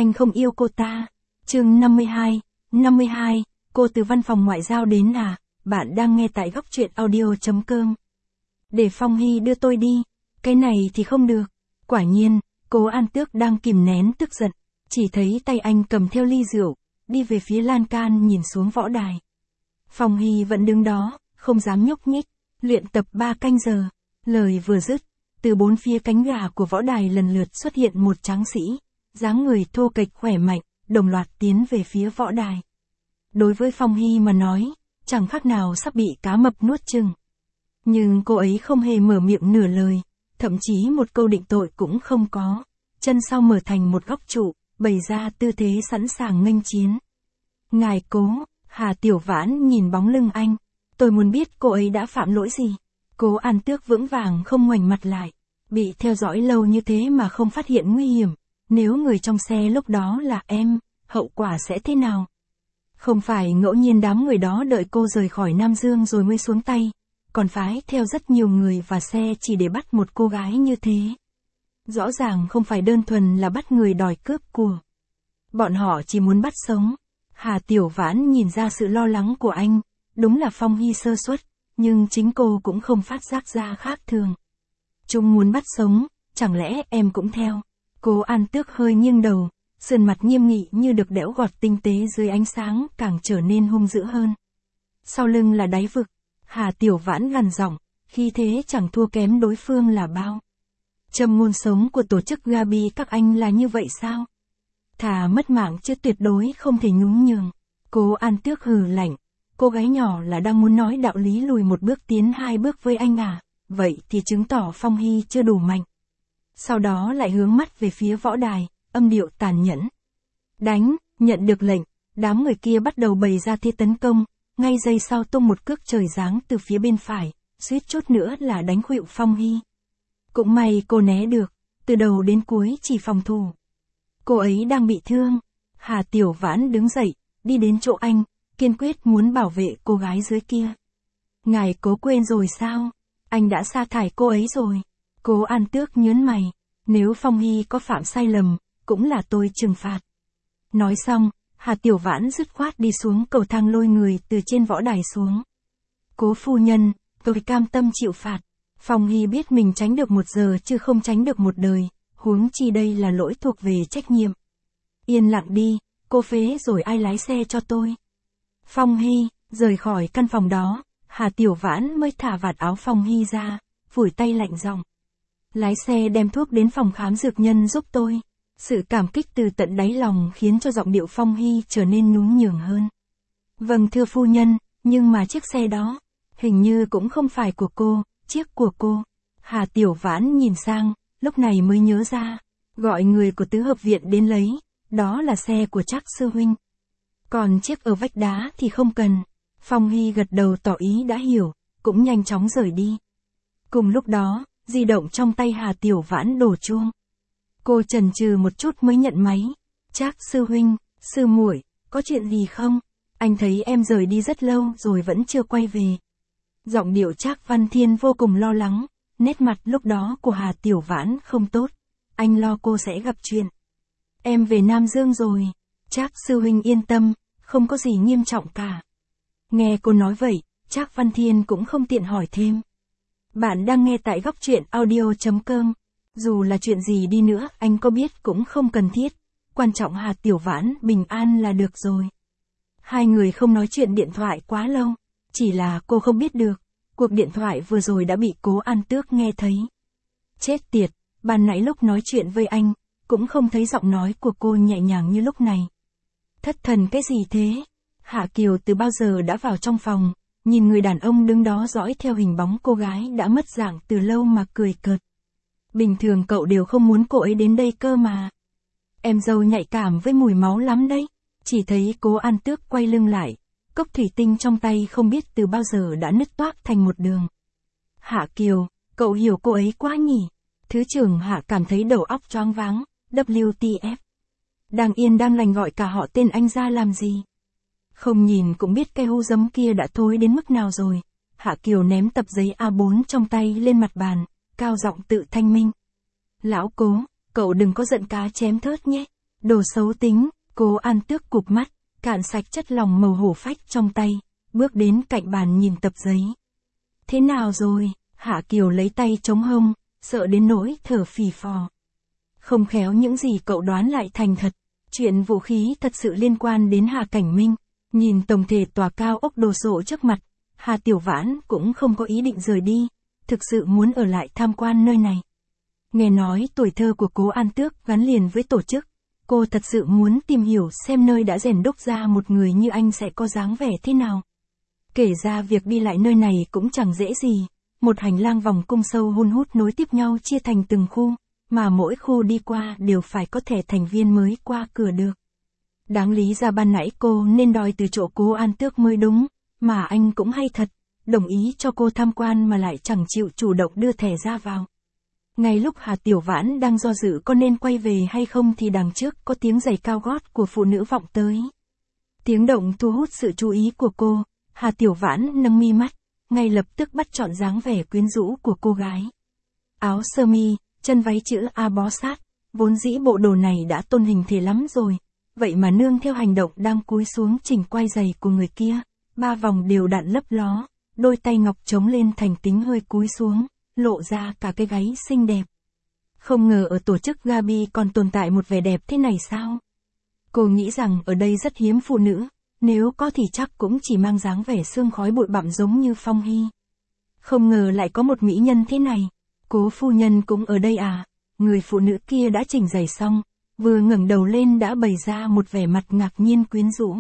anh không yêu cô ta. Chương 52, cô từ văn phòng ngoại giao đến à? Bạn đang nghe tại góc truyện audio.com. Để Phong Hy đưa tôi đi. Cái này thì không được. Quả nhiên, Cố An Tước đang kìm nén tức giận. Chỉ thấy tay anh cầm theo ly rượu, đi về phía lan can nhìn xuống võ đài. Phong Hy vẫn đứng đó, không dám nhúc nhích. Luyện tập 3 canh giờ. Lời vừa dứt, từ bốn phía cánh gà của võ đài lần lượt xuất hiện một tráng sĩ, dáng người thô kệch khỏe mạnh, đồng loạt tiến về phía võ đài. Đối với Phong Hy mà nói, chẳng khác nào sắp bị cá mập nuốt chửng. Nhưng cô ấy không hề mở miệng nửa lời, thậm chí một câu định tội cũng không có. Chân sau mở thành một góc trụ, bày ra tư thế sẵn sàng nghênh chiến. Ngài Cố, Hà Tiểu Vãn nhìn bóng lưng anh. Tôi muốn biết cô ấy đã phạm lỗi gì. Cố An Tước vững vàng không ngoảnh mặt lại. Bị theo dõi lâu như thế mà không phát hiện nguy hiểm. Nếu người trong xe lúc đó là em, hậu quả sẽ thế nào? Không phải ngẫu nhiên đám người đó đợi cô rời khỏi Nam Dương rồi mới xuống tay. Còn phái theo rất nhiều người và xe chỉ để bắt một cô gái như thế. Rõ ràng không phải đơn thuần là bắt người đòi cướp của. Bọn họ chỉ muốn bắt sống. Hà Tiểu Vãn nhìn ra sự lo lắng của anh. Đúng là Phong Hy sơ suất, nhưng chính cô cũng không phát giác ra khác thường. Chúng muốn bắt sống, chẳng lẽ em cũng theo? Cố An Tước hơi nghiêng đầu, sườn mặt nghiêm nghị như được đẽo gọt tinh tế dưới ánh sáng càng trở nên hung dữ hơn. Sau lưng là đáy vực, Hà Tiểu Vãn gằn giọng, khi thế chẳng thua kém đối phương là bao. Châm ngôn sống của tổ chức Gabi các anh là như vậy sao? Thà mất mạng chứ tuyệt đối không thể nhún nhường. Cố An Tước hừ lạnh, cô gái nhỏ là đang muốn nói đạo lý lùi một bước tiến 2 bước với anh à? Vậy thì chứng tỏ Phong Hy chưa đủ mạnh. Sau đó lại hướng mắt về phía võ đài, âm điệu tàn nhẫn. Đánh, nhận được lệnh, đám người kia bắt đầu bày ra thế tấn công, ngay giây sau tung một cước trời giáng từ phía bên phải, suýt chút nữa là đánh khuỵu Phong Hy. Cũng may cô né được, từ đầu đến cuối chỉ phòng thủ. Cô ấy đang bị thương. Hà Tiểu Vãn đứng dậy, đi đến chỗ anh, kiên quyết muốn bảo vệ cô gái dưới kia. Ngài Cố quên rồi sao? Anh đã sa thải cô ấy rồi. Cố An Tước nhớn mày. Nếu Phong Hy có phạm sai lầm, cũng là tôi trừng phạt. Nói xong, Hà Tiểu Vãn dứt khoát đi xuống cầu thang lôi người từ trên võ đài xuống. Cố phu nhân, tôi cam tâm chịu phạt. Phong Hy biết mình tránh được 1 giờ chứ không tránh được 1 đời, huống chi đây là lỗi thuộc về trách nhiệm. Yên lặng đi, cô phế rồi ai lái xe cho tôi. Phong Hy, rời khỏi căn phòng đó, Hà Tiểu Vãn mới thả vạt áo Phong Hy ra, phủi tay lạnh giọng. Lái xe đem thuốc đến phòng khám dược nhân giúp tôi. Sự cảm kích từ tận đáy lòng khiến cho giọng điệu Phong Hy trở nên nhún nhường hơn. Vâng thưa phu nhân, nhưng mà chiếc xe đó, hình như cũng không phải của cô, chiếc của cô. Hà Tiểu Vãn nhìn sang, lúc này mới nhớ ra, gọi người của tứ hợp viện đến lấy, đó là xe của Trác sư huynh. Còn chiếc ở vách đá thì không cần. Phong Hy gật đầu tỏ ý đã hiểu, cũng nhanh chóng rời đi. Cùng lúc đó, di động trong tay Hà Tiểu Vãn đổ chuông. Cô chần chừ một chút mới nhận máy. Trác sư huynh, sư muội, có chuyện gì không? Anh thấy em rời đi rất lâu rồi vẫn chưa quay về. Giọng điệu Trác Văn Thiên vô cùng lo lắng, nét mặt lúc đó của Hà Tiểu Vãn không tốt. Anh lo cô sẽ gặp chuyện. Em về Nam Dương rồi. Trác sư huynh yên tâm, không có gì nghiêm trọng cả. Nghe cô nói vậy, Trác Văn Thiên cũng không tiện hỏi thêm. Bạn đang nghe tại góc truyện audio.com. Dù là chuyện gì đi nữa, anh có biết cũng không cần thiết. Quan trọng Hà Tiểu Vãn bình an là được rồi. Hai người không nói chuyện điện thoại quá lâu. Chỉ là cô không biết được, cuộc điện thoại vừa rồi đã bị Cố An Tước nghe thấy. Chết tiệt, ban nãy lúc nói chuyện với anh, cũng không thấy giọng nói của cô nhẹ nhàng như lúc này. Thất thần cái gì thế? Hạ Kiều từ bao giờ đã vào trong phòng, nhìn người đàn ông đứng đó dõi theo hình bóng cô gái đã mất dạng từ lâu mà cười cợt. Bình thường cậu đều không muốn cô ấy đến đây cơ mà. Em dâu nhạy cảm với mùi máu lắm đấy. Chỉ thấy Cố An Tước quay lưng lại, cốc thủy tinh trong tay không biết từ bao giờ đã nứt toác thành một đường. Hạ Kiều, cậu hiểu cô ấy quá nhỉ? Thứ trưởng Hạ cảm thấy đầu óc choáng váng, WTF. Đang yên đang lành gọi cả họ tên anh ra làm gì? Không nhìn cũng biết cái hũ giấm kia đã thối đến mức nào rồi. Hạ Kiều ném tập giấy A4 trong tay lên mặt bàn, cao giọng tự thanh minh. Lão Cố, cậu đừng có giận cá chém thớt nhé. Đồ xấu tính, Cố An Tước cụp mắt, cạn sạch chất lỏng màu hổ phách trong tay, bước đến cạnh bàn nhìn tập giấy. Thế nào rồi? Hạ Kiều lấy tay chống hông, sợ đến nỗi thở phì phò. Không khéo những gì cậu đoán lại thành thật. Chuyện vũ khí thật sự liên quan đến Hà Cảnh Minh. Nhìn tổng thể tòa cao ốc đồ sộ trước mặt, Hà Tiểu Vãn cũng không có ý định rời đi, thực sự muốn ở lại tham quan nơi này. Nghe nói tuổi thơ của Cố An Tước gắn liền với tổ chức, cô thật sự muốn tìm hiểu xem nơi đã rèn đúc ra một người như anh sẽ có dáng vẻ thế nào. Kể ra việc đi lại nơi này cũng chẳng dễ gì, một hành lang vòng cung sâu hun hút nối tiếp nhau chia thành từng khu, mà mỗi khu đi qua đều phải có thẻ thành viên mới qua cửa được. Đáng lý ra ban nãy cô nên đòi từ chỗ Cố An Tước mới đúng, mà anh cũng hay thật, đồng ý cho cô tham quan mà lại chẳng chịu chủ động đưa thẻ ra vào. Ngay lúc Hà Tiểu Vãn đang do dự có nên quay về hay không thì đằng trước có tiếng giày cao gót của phụ nữ vọng tới. Tiếng động thu hút sự chú ý của cô, Hà Tiểu Vãn nâng mi mắt, ngay lập tức bắt chọn dáng vẻ quyến rũ của cô gái. Áo sơ mi, chân váy chữ A bó sát, vốn dĩ bộ đồ này đã tôn hình thể lắm rồi, vậy mà nương theo hành động đang cúi xuống chỉnh quai giày của người kia, 3 vòng đều đặn lấp ló, đôi tay ngọc chống lên thành tính hơi cúi xuống, lộ ra cả cái gáy xinh đẹp. Không ngờ ở tổ chức Gabi còn tồn tại một vẻ đẹp thế này sao? Cô nghĩ rằng ở đây rất hiếm phụ nữ, nếu có thì chắc cũng chỉ mang dáng vẻ sương khói bụi bặm giống như Phong Hy. Không ngờ lại có một mỹ nhân thế này. Cố phu nhân cũng ở đây à? Người phụ nữ kia đã chỉnh giày xong, vừa ngẩng đầu lên đã bày ra một vẻ mặt ngạc nhiên quyến rũ.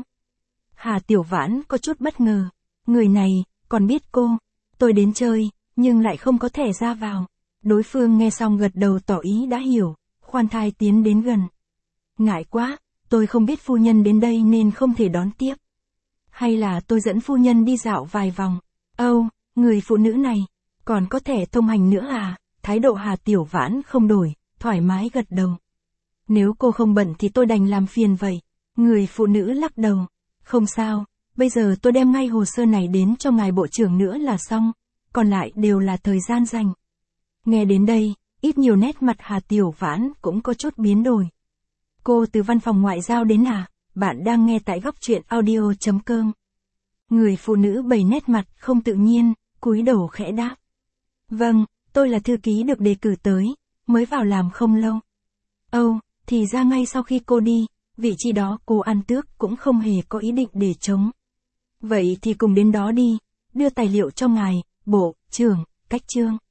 Hà Tiểu Vãn có chút bất ngờ. Người này, còn biết cô, tôi đến chơi, nhưng lại không có thẻ ra vào. Đối phương nghe xong gật đầu tỏ ý đã hiểu, khoan thai tiến đến gần. Ngại quá, tôi không biết phu nhân đến đây nên không thể đón tiếp. Hay là tôi dẫn phu nhân đi dạo vài vòng. Âu, người phụ nữ này, còn có thẻ thông hành nữa à? Thái độ Hà Tiểu Vãn không đổi, thoải mái gật đầu. Nếu cô không bận thì tôi đành làm phiền vậy. Người phụ nữ lắc đầu. Không sao, bây giờ tôi đem ngay hồ sơ này đến cho ngài bộ trưởng nữa là xong, còn lại đều là thời gian dành. Nghe đến đây, ít nhiều nét mặt Hà Tiểu Vãn cũng có chút biến đổi. Cô từ văn phòng ngoại giao đến à? Bạn đang nghe tại góc truyện audio.com. Người phụ nữ bày nét mặt không tự nhiên, cúi đầu khẽ đáp. Vâng, tôi là thư ký được đề cử tới, mới vào làm không lâu. Âu, thì ra ngay sau khi cô đi, vị trí đó Cố An Tước cũng không hề có ý định để trống. Vậy thì cùng đến đó đi, đưa tài liệu cho ngài, bộ trưởng, cách trương.